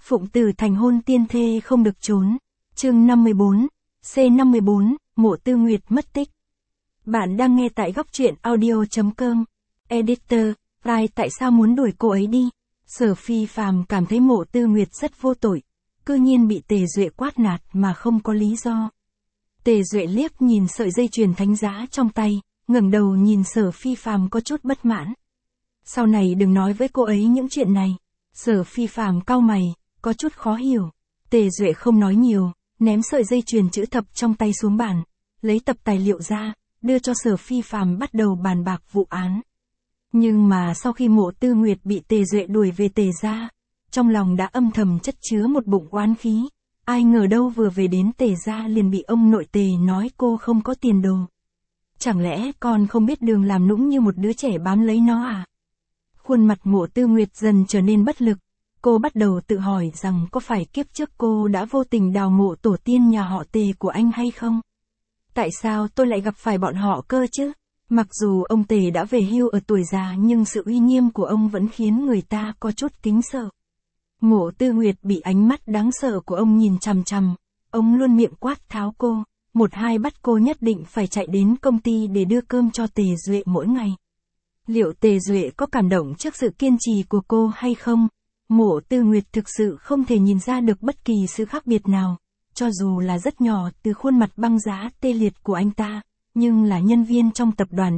Phụng tử thành hôn tiên thê không được trốn. Chương 54, C54, Mộ Tư Nguyệt mất tích. Bạn đang nghe tại góc truyện audio.com. Editor, Rai tại sao muốn đuổi cô ấy đi? Sở Phi Phàm cảm thấy Mộ Tư Nguyệt rất vô tội, cư nhiên bị Tề Duệ quát nạt mà không có lý do. Tề Duệ liếc nhìn sợi dây chuyền thánh giá trong tay, ngẩng đầu nhìn Sở Phi Phàm có chút bất mãn. Sau này đừng nói với cô ấy những chuyện này. Sở Phi Phàm cau mày, có chút khó hiểu. Tề Duệ không nói nhiều, ném sợi dây chuyền chữ thập trong tay xuống bàn, lấy tập tài liệu ra, đưa cho Sở Phi Phàm bắt đầu bàn bạc vụ án. Nhưng mà sau khi Mộ Tư Nguyệt bị Tề Duệ đuổi về Tề gia, trong lòng đã âm thầm chất chứa một bụng oán khí. Ai ngờ đâu vừa về đến Tề gia liền bị ông nội Tề nói cô không có tiền đồ. Chẳng lẽ con không biết đường làm nũng như một đứa trẻ bám lấy nó à? Khuôn mặt Mộ Tư Nguyệt dần trở nên bất lực. Cô bắt đầu tự hỏi rằng có phải kiếp trước cô đã vô tình đào mộ tổ tiên nhà họ Tề của anh hay không? Tại sao tôi lại gặp phải bọn họ cơ chứ? Mặc dù ông Tề đã về hưu ở tuổi già nhưng sự uy nghiêm của ông vẫn khiến người ta có chút kính sợ. Mộ Tư Nguyệt bị ánh mắt đáng sợ của ông nhìn chằm chằm, ông luôn miệng quát tháo cô, một hai bắt cô nhất định phải chạy đến công ty để đưa cơm cho Tề Duệ mỗi ngày. Liệu Tề Duệ có cảm động trước sự kiên trì của cô hay không? Mộ Tư Nguyệt thực sự không thể nhìn ra được bất kỳ sự khác biệt nào, cho dù là rất nhỏ từ khuôn mặt băng giá tê liệt của anh ta, nhưng là nhân viên trong tập đoàn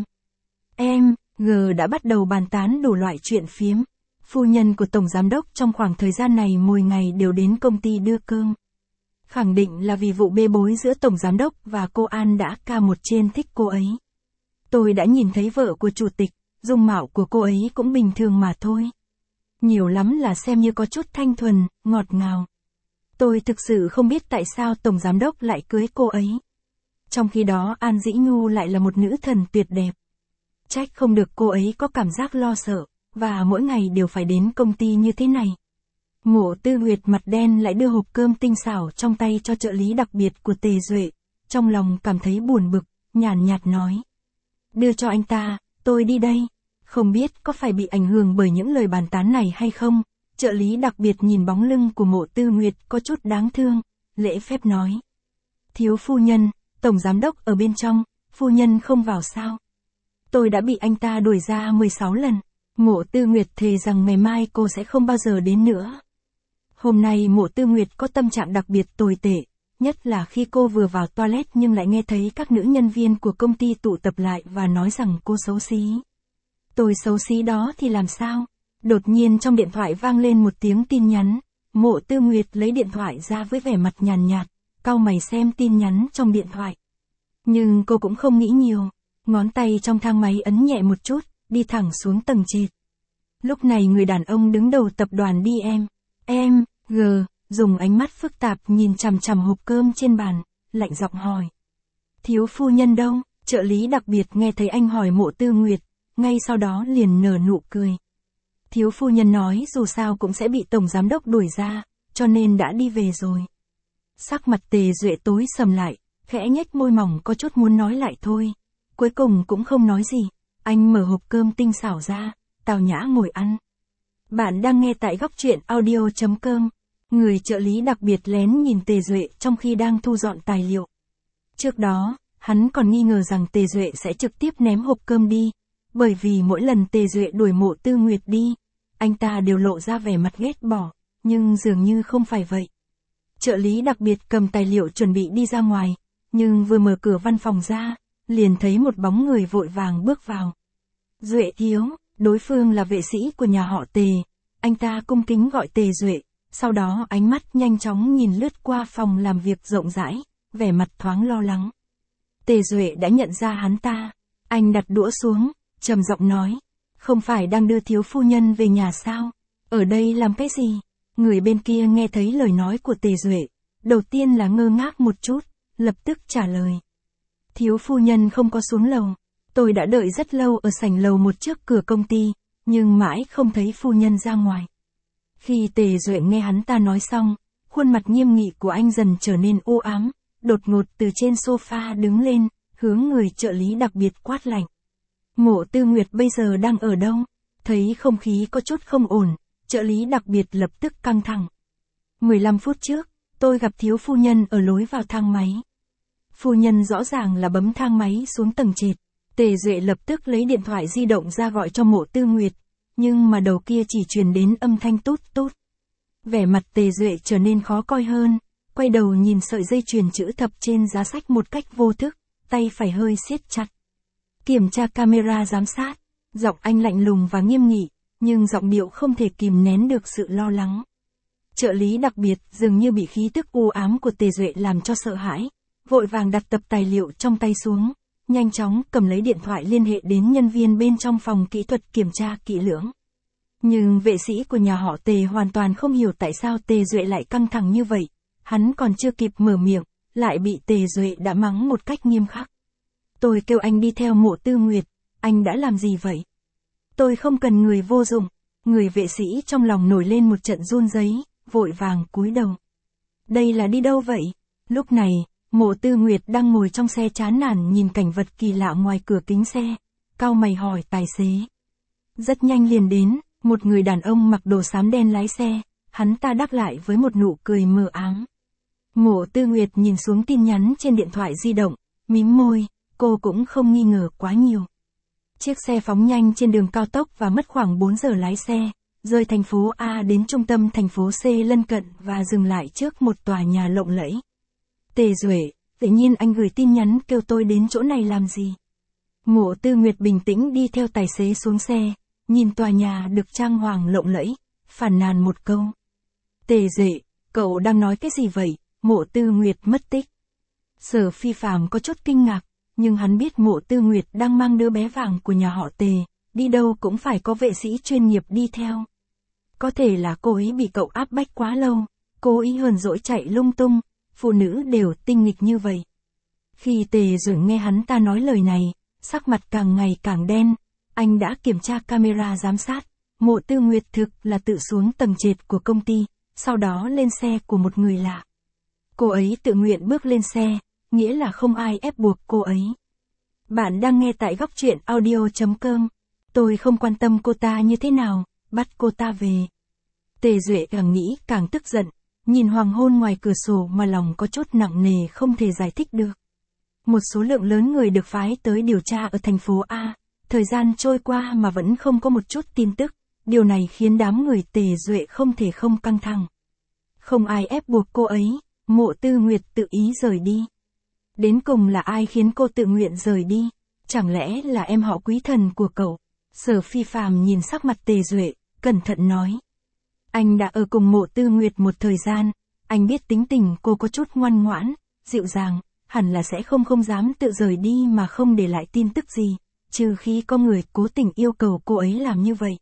DMG đã bắt đầu bàn tán đủ loại chuyện phiếm. Phu nhân của Tổng Giám đốc trong khoảng thời gian này mỗi ngày đều đến công ty đưa cơm. Khẳng định là vì vụ bê bối giữa Tổng Giám đốc và cô An đã ca một trên thích cô ấy. Tôi đã nhìn thấy vợ của chủ tịch, dung mạo của cô ấy cũng bình thường mà thôi. Nhiều lắm là xem như có chút thanh thuần, ngọt ngào. Tôi thực sự không biết tại sao Tổng Giám đốc lại cưới cô ấy. Trong khi đó An Dĩ Nhu lại là một nữ thần tuyệt đẹp. Trách không được cô ấy có cảm giác lo sợ, và mỗi ngày đều phải đến công ty như thế này. Mộ Tư Nguyệt mặt đen lại đưa hộp cơm tinh xảo trong tay cho trợ lý đặc biệt của Tề Duệ, trong lòng cảm thấy buồn bực, nhàn nhạt nói. Đưa cho anh ta, tôi đi đây. Không biết có phải bị ảnh hưởng bởi những lời bàn tán này hay không? Trợ lý đặc biệt nhìn bóng lưng của Mộ Tư Nguyệt có chút đáng thương, lễ phép nói. Thiếu phu nhân, Tổng Giám đốc ở bên trong, phu nhân không vào sao? Tôi đã bị anh ta đuổi ra 16 lần. Mộ Tư Nguyệt thề rằng ngày mai cô sẽ không bao giờ đến nữa. Hôm nay Mộ Tư Nguyệt có tâm trạng đặc biệt tồi tệ, nhất là khi cô vừa vào toilet nhưng lại nghe thấy các nữ nhân viên của công ty tụ tập lại và nói rằng cô xấu xí. Tôi xấu xí đó thì làm sao? Đột nhiên trong điện thoại vang lên một tiếng tin nhắn. Mộ Tư Nguyệt lấy điện thoại ra với vẻ mặt nhàn nhạt, cau mày xem tin nhắn trong điện thoại. Nhưng cô cũng không nghĩ nhiều, ngón tay trong thang máy ấn nhẹ một chút, đi thẳng xuống tầng trệt. Lúc này người đàn ông đứng đầu tập đoàn DMG, dùng ánh mắt phức tạp nhìn chằm chằm hộp cơm trên bàn, lạnh giọng hỏi. Thiếu phu nhân đâu? Trợ lý đặc biệt nghe thấy anh hỏi Mộ Tư Nguyệt, ngay sau đó liền nở nụ cười. Thiếu phu nhân nói dù sao cũng sẽ bị Tổng Giám đốc đuổi ra, cho nên đã đi về rồi. Sắc mặt Tề Duệ tối sầm lại, khẽ nhếch môi mỏng có chút muốn nói lại thôi. Cuối cùng cũng không nói gì, anh mở hộp cơm tinh xảo ra, tào nhã ngồi ăn. Bạn đang nghe tại góc truyện audio.com. Người trợ lý đặc biệt lén nhìn Tề Duệ trong khi đang thu dọn tài liệu. Trước đó, hắn còn nghi ngờ rằng Tề Duệ sẽ trực tiếp ném hộp cơm đi, bởi vì mỗi lần Tề Duệ đuổi Mộ Tư Nguyệt đi, anh ta đều lộ ra vẻ mặt ghét bỏ, nhưng dường như không phải vậy. Trợ lý đặc biệt cầm tài liệu chuẩn bị đi ra ngoài, nhưng vừa mở cửa văn phòng ra, liền thấy một bóng người vội vàng bước vào. Duệ thiếu, đối phương là vệ sĩ của nhà họ Tề, anh ta cung kính gọi Tề Duệ, sau đó ánh mắt nhanh chóng nhìn lướt qua phòng làm việc rộng rãi, vẻ mặt thoáng lo lắng. Tề Duệ đã nhận ra hắn ta, anh đặt đũa xuống, trầm giọng nói, không phải đang đưa thiếu phu nhân về nhà sao? Ở đây làm cái gì? Người bên kia nghe thấy lời nói của Tề Duệ, đầu tiên là ngơ ngác một chút, lập tức trả lời. Thiếu phu nhân không có xuống lầu, tôi đã đợi rất lâu ở sảnh lầu một trước cửa công ty, nhưng mãi không thấy phu nhân ra ngoài. Khi Tề Duệ nghe hắn ta nói xong, khuôn mặt nghiêm nghị của anh dần trở nên u ám, đột ngột từ trên sofa đứng lên, hướng người trợ lý đặc biệt quát lạnh. Mộ Tư Nguyệt bây giờ đang ở đâu? Thấy không khí có chút không ổn, trợ lý đặc biệt lập tức căng thẳng. 15 phút trước, tôi gặp thiếu phu nhân ở lối vào thang máy. Phu nhân rõ ràng là bấm thang máy xuống tầng trệt. Tề Duệ lập tức lấy điện thoại di động ra gọi cho Mộ Tư Nguyệt, nhưng mà đầu kia chỉ truyền đến âm thanh tút tút. Vẻ mặt Tề Duệ trở nên khó coi hơn, quay đầu nhìn sợi dây chuyền chữ thập trên giá sách một cách vô thức, tay phải hơi siết chặt. Kiểm tra camera giám sát, giọng anh lạnh lùng và nghiêm nghị, nhưng giọng điệu không thể kìm nén được sự lo lắng. Trợ lý đặc biệt dường như bị khí tức u ám của Tề Duệ làm cho sợ hãi, vội vàng đặt tập tài liệu trong tay xuống, nhanh chóng cầm lấy điện thoại liên hệ đến nhân viên bên trong phòng kỹ thuật kiểm tra kỹ lưỡng. Nhưng vệ sĩ của nhà họ Tề hoàn toàn không hiểu tại sao Tề Duệ lại căng thẳng như vậy, hắn còn chưa kịp mở miệng, lại bị Tề Duệ đã mắng một cách nghiêm khắc. Tôi kêu anh đi theo Mộ Tư Nguyệt, anh đã làm gì vậy? Tôi không cần người vô dụng. Người vệ sĩ trong lòng nổi lên một trận run rẩy, vội vàng cúi đầu. Đây là đi đâu vậy? Lúc này, Mộ Tư Nguyệt đang ngồi trong xe chán nản nhìn cảnh vật kỳ lạ ngoài cửa kính xe, cau mày hỏi tài xế. Rất nhanh liền đến, một người đàn ông mặc đồ xám đen lái xe, hắn ta đáp lại với một nụ cười mờ ám. Mộ Tư Nguyệt nhìn xuống tin nhắn trên điện thoại di động, mím môi, cô cũng không nghi ngờ quá nhiều. Chiếc xe phóng nhanh trên đường cao tốc và mất khoảng 4 giờ lái xe, rời thành phố A đến trung tâm thành phố C lân cận và dừng lại trước một tòa nhà lộng lẫy. Tề Duệ, tự nhiên anh gửi tin nhắn kêu tôi đến chỗ này làm gì? Mộ Tư Nguyệt bình tĩnh đi theo tài xế xuống xe, nhìn tòa nhà được trang hoàng lộng lẫy, phàn nàn một câu. Tề Duệ, cậu đang nói cái gì vậy? Mộ Tư Nguyệt mất tích. Sở Phi Phàm có chút kinh ngạc, nhưng hắn biết Mộ Tư Nguyệt đang mang đứa bé vàng của nhà họ Tề, đi đâu cũng phải có vệ sĩ chuyên nghiệp đi theo. Có thể là cô ấy bị cậu áp bách quá lâu, cô ấy hờn dỗi chạy lung tung, phụ nữ đều tinh nghịch như vậy. Khi Tề Duệ nghe hắn ta nói lời này, sắc mặt càng ngày càng đen, anh đã kiểm tra camera giám sát, Mộ Tư Nguyệt thực là tự xuống tầng trệt của công ty, sau đó lên xe của một người lạ. Cô ấy tự nguyện bước lên xe, nghĩa là không ai ép buộc cô ấy. Bạn đang nghe tại góc truyện audio.com. Tôi không quan tâm cô ta như thế nào, bắt cô ta về. Tề Duệ càng nghĩ càng tức giận, nhìn hoàng hôn ngoài cửa sổ mà lòng có chút nặng nề không thể giải thích được. Một số lượng lớn người được phái tới điều tra ở thành phố A, thời gian trôi qua mà vẫn không có một chút tin tức, điều này khiến đám người Tề Duệ không thể không căng thẳng. Không ai ép buộc cô ấy, Mộ Tư Nguyệt tự ý rời đi. Đến cùng là ai khiến cô tự nguyện rời đi? Chẳng lẽ là em họ Quý Thần của cậu? Sở Phi Phàm nhìn sắc mặt Tề Duệ, cẩn thận nói. Anh đã ở cùng Mộ Tư Nguyệt một thời gian, anh biết tính tình cô có chút ngoan ngoãn, dịu dàng, hẳn là sẽ không dám tự rời đi mà không để lại tin tức gì, trừ khi có người cố tình yêu cầu cô ấy làm như vậy.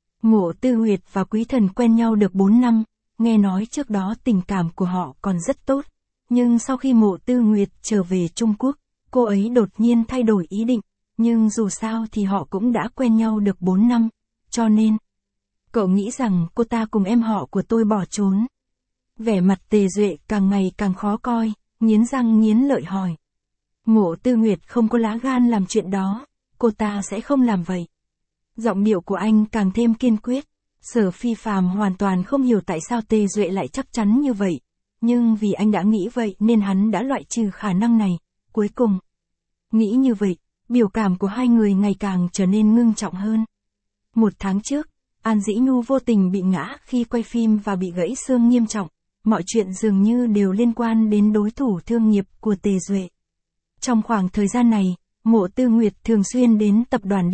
Mộ Tư Nguyệt và Quý Thần quen nhau được 4 năm, nghe nói trước đó tình cảm của họ còn rất tốt. Nhưng sau khi Mộ Tư Nguyệt trở về Trung Quốc, cô ấy đột nhiên thay đổi ý định, nhưng dù sao thì họ cũng đã quen nhau được 4 năm, cho nên... Cậu nghĩ rằng cô ta cùng em họ của tôi bỏ trốn. Vẻ mặt Tề Duệ càng ngày càng khó coi, nghiến răng nghiến lợi hỏi. Mộ Tư Nguyệt không có lá gan làm chuyện đó, cô ta sẽ không làm vậy. Giọng điệu của anh càng thêm kiên quyết. Sở Phi Phàm hoàn toàn không hiểu tại sao Tề Duệ lại chắc chắn như vậy. Nhưng vì anh đã nghĩ vậy nên hắn đã loại trừ khả năng này. Cuối cùng, nghĩ như vậy, biểu cảm của hai người ngày càng trở nên ngưng trọng hơn. 1 tháng trước, An Dĩ Nhu vô tình bị ngã khi quay phim và bị gãy xương nghiêm trọng. Mọi chuyện dường như đều liên quan đến đối thủ thương nghiệp của Tề Duệ. Trong khoảng thời gian này, Mộ Tư Nguyệt thường xuyên đến tập đoàn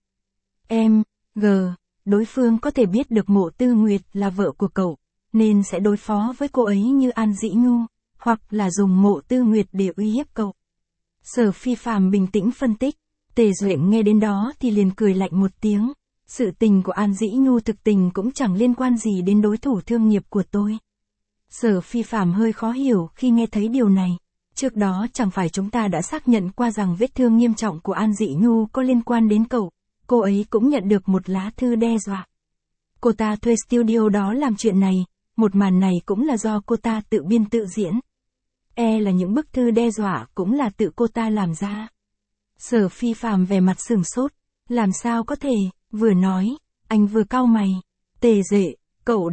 DMG. Đối phương có thể biết được Mộ Tư Nguyệt là vợ của cậu, nên sẽ đối phó với cô ấy như An Dĩ Nhu, hoặc là dùng Mộ Tư Nguyệt để uy hiếp cậu. Sở Phi Phàm bình tĩnh phân tích, Tề Duệ nghe đến đó thì liền cười lạnh một tiếng. Sự tình của An Dĩ Nhu thực tình cũng chẳng liên quan gì đến đối thủ thương nghiệp của tôi. Sở Phi Phàm hơi khó hiểu khi nghe thấy điều này. Trước đó chẳng phải chúng ta đã xác nhận qua rằng vết thương nghiêm trọng của An Dĩ Nhu có liên quan đến cậu. Cô ấy cũng nhận được một lá thư đe dọa. Cô ta thuê studio đó làm chuyện này, một màn này cũng là do cô ta tự biên tự diễn. Là những bức thư đe dọa cũng là tự cô ta làm ra. Sở Phi Phàm vẻ mặt sửng sốt, làm sao có thể, vừa nói, anh vừa cau mày. Tề Duệ, cậu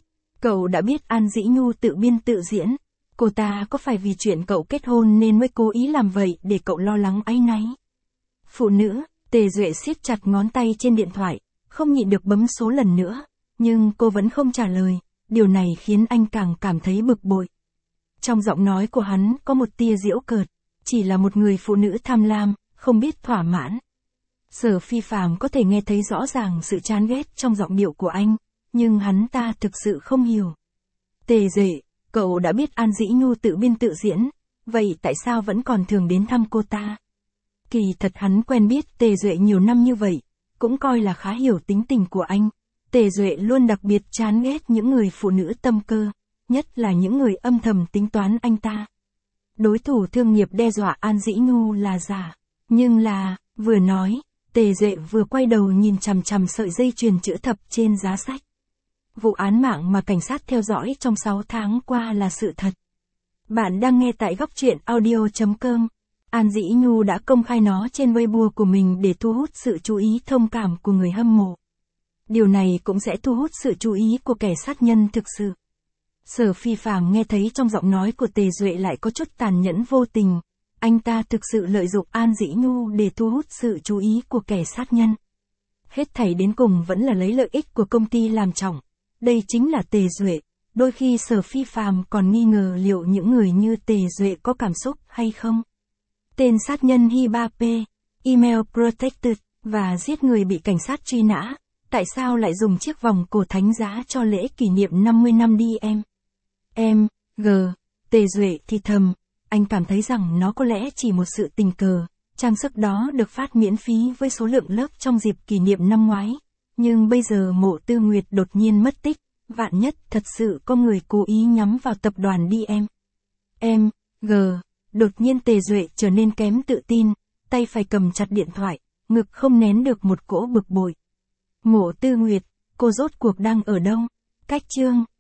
đã biết An Dĩ Nhu tự biên tự diễn. Cô ta có phải vì chuyện cậu kết hôn nên mới cố ý làm vậy để cậu lo lắng áy náy? Phụ nữ, Tề Duệ siết chặt ngón tay trên điện thoại, không nhịn được bấm số lần nữa, nhưng cô vẫn không trả lời, điều này khiến anh càng cảm thấy bực bội. Trong giọng nói của hắn có một tia giễu cợt, chỉ là một người phụ nữ tham lam, không biết thỏa mãn. Sở Phi Phàm có thể nghe thấy rõ ràng sự chán ghét trong giọng điệu của anh, nhưng hắn ta thực sự không hiểu. Tề Duệ, cậu đã biết An Dĩ Nhu tự biên tự diễn, vậy tại sao vẫn còn thường đến thăm cô ta? Kỳ thật hắn quen biết Tề Duệ nhiều năm như vậy, cũng coi là khá hiểu tính tình của anh. Tề Duệ luôn đặc biệt chán ghét những người phụ nữ tâm cơ, nhất là những người âm thầm tính toán anh ta. Đối thủ thương nghiệp đe dọa An Dĩ Nhu là giả, nhưng là, vừa nói, Tề Duệ vừa quay đầu nhìn chằm chằm sợi dây chuyền chữ thập trên giá sách. Vụ án mạng mà cảnh sát theo dõi trong 6 tháng qua là sự thật. Bạn đang nghe tại góc truyện audio.com. An Dĩ Nhu đã công khai nó trên Weibo của mình để thu hút sự chú ý thông cảm của người hâm mộ. Điều này cũng sẽ thu hút sự chú ý của kẻ sát nhân thực sự. Sở Phi Phàm nghe thấy trong giọng nói của Tề Duệ lại có chút tàn nhẫn vô tình. Anh ta thực sự lợi dụng An Dĩ Nhu để thu hút sự chú ý của kẻ sát nhân. Hết thảy đến cùng vẫn là lấy lợi ích của công ty làm trọng. Đây chính là Tề Duệ. Đôi khi Sở Phi Phàm còn nghi ngờ liệu những người như Tề Duệ có cảm xúc hay không. Tên sát nhân Hiba P, email protected, và giết người bị cảnh sát truy nã. Tại sao lại dùng chiếc vòng cổ thánh giá cho lễ kỷ niệm 50 năm đi em? Tề Duệ thì thầm, anh cảm thấy rằng nó có lẽ chỉ một sự tình cờ. Trang sức đó được phát miễn phí với số lượng lớp trong dịp kỷ niệm năm ngoái. Nhưng bây giờ Mộ Tư Nguyệt đột nhiên mất tích, vạn nhất thật sự có người cố ý nhắm vào tập đoàn đi em. Đột nhiên Tề Duệ trở nên kém tự tin, tay phải cầm chặt điện thoại, ngực không nén được một cỗ bực bội. Mộ Tư Nguyệt, cô rốt cuộc đang ở đâu? Cách chương